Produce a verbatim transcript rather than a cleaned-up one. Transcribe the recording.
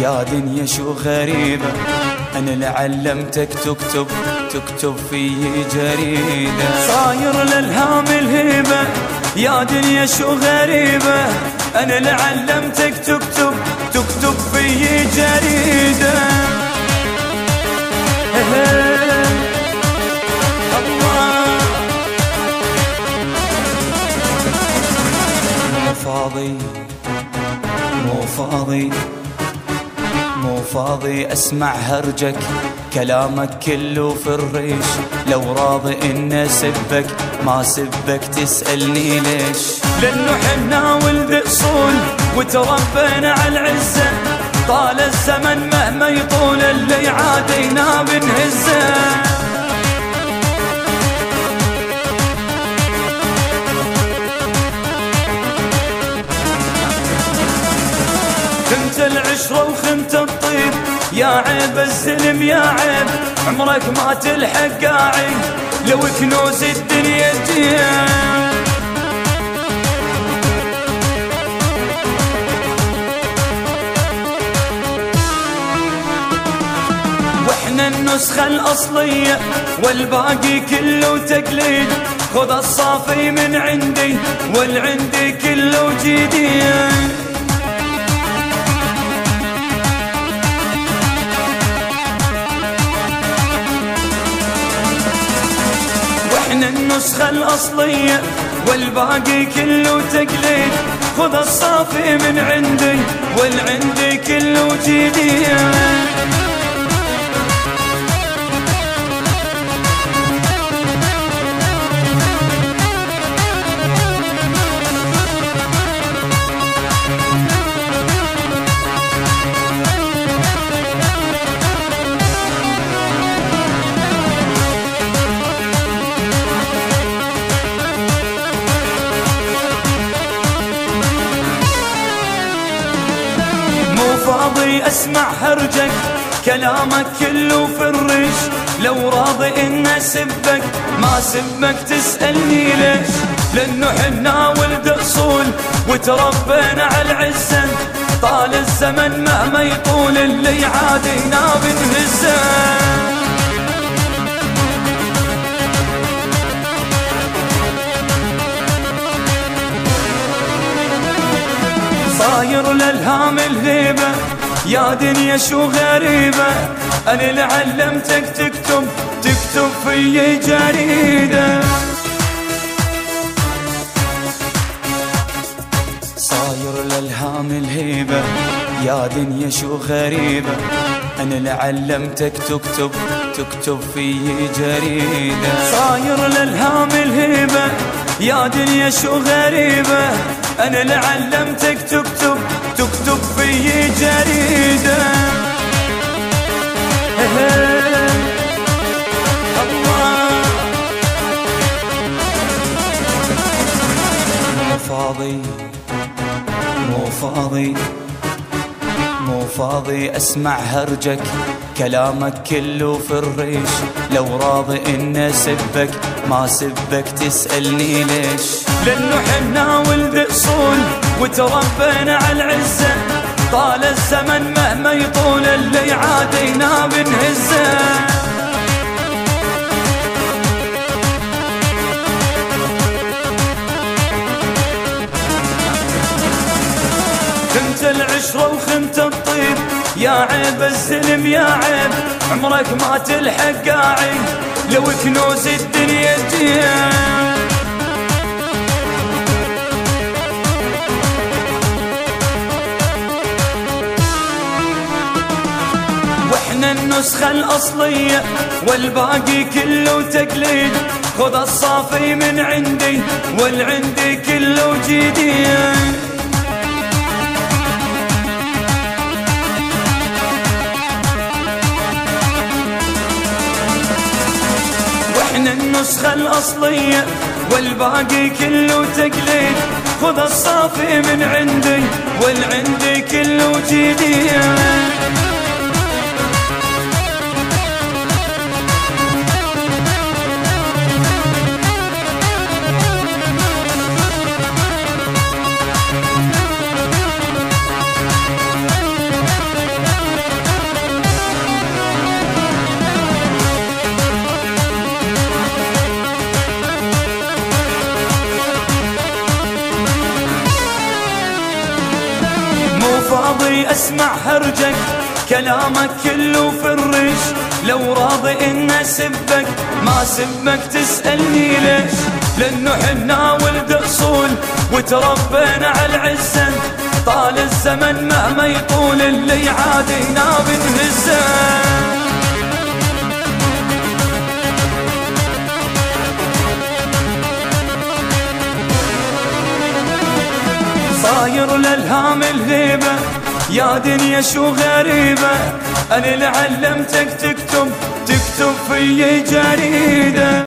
يا دنيا شو غريبة، أنا اللي علمتك تكتب تكتب في جريدة. صاير للهام الهيبة يا دنيا شو غريبة، أنا اللي علمتك تكتب تكتب في جريدة. الله مو فاضي مو فاضي مو فاضي أسمع هرجك، كلامك كله في الريش. لو راضي إن أسبك ما سبك تسألني ليش، لأنه حنا ولد أصول وتربينا على العزة. طال الزمن مهما يطول اللي عادينا بنهزه. خنت العشرة وخنت الطيب يا عيب الزلم يا عيب، عمرك ما تلحق قاعي لو كنوز الدنيا تجيب. واحنا النسخة الأصلية والباقي كله تقليد. خذ الصافي من عندي والعندي كله جديد. احنا النسخة الأصلية والباقي كله تقليد. خذ الصافي من عندي والعندي كله جديد. فاضي أسمع هرجك، كلامك كله في الريش. لو راضي إن أسبك ما سبك تسألني ليش، لأنه حنا ولد أصول وتربينا على العزة. طال الزمن مهما يطول اللي عادينا بنهزه. صاير للهام الهيبة يا دنيا شو غريبة، أنا اللي علمتك تكتب تكتب في جريدة. صاير للهام الهيبة يا دنيا شو غريبة، أنا اللي علمتك تكتب تكتب في جريدة. صاير للهام الهيبة يا دنيا شو غريبة، أنا اللي علمتك تكتب تكتب في جريدة. الله مو فاضي مو فاضي مو فاضي أسمع هرجك، كلامك كله في الريش. لو راضي إن أسبك ما سبك تسألني ليش، لأنه حنا ولد أصول وتربينا على العزة. طال الزمن مهما يطول اللي عادينا بنهزه. خنت العشرة وخنت الطيب يا عيب الزلم يا عيب، عمرك ما تلحق قاعي لو كنوز الدنيا تجيب. واحنا النسخة الأصلية والباقي كله تقليد. خذ الصافي من عندي والعندي كله جديد. واحنا النسخة الأصلية والباقي كله تقليد. خذ الصافي من عندي والعندي كله جديد. اسمع هرجك كلامك كله في الرش، لو راضي ان اسبك ما سبك تسألني ليش، لانه حنا ولد اصول وتربينا على العزة، طال الزمن مهما يطول اللي عادينا بنهزه. صاير للهام الهيبة يا دنيا شو غريبة، أنا اللي علمتك تكتب تكتب في جريدة،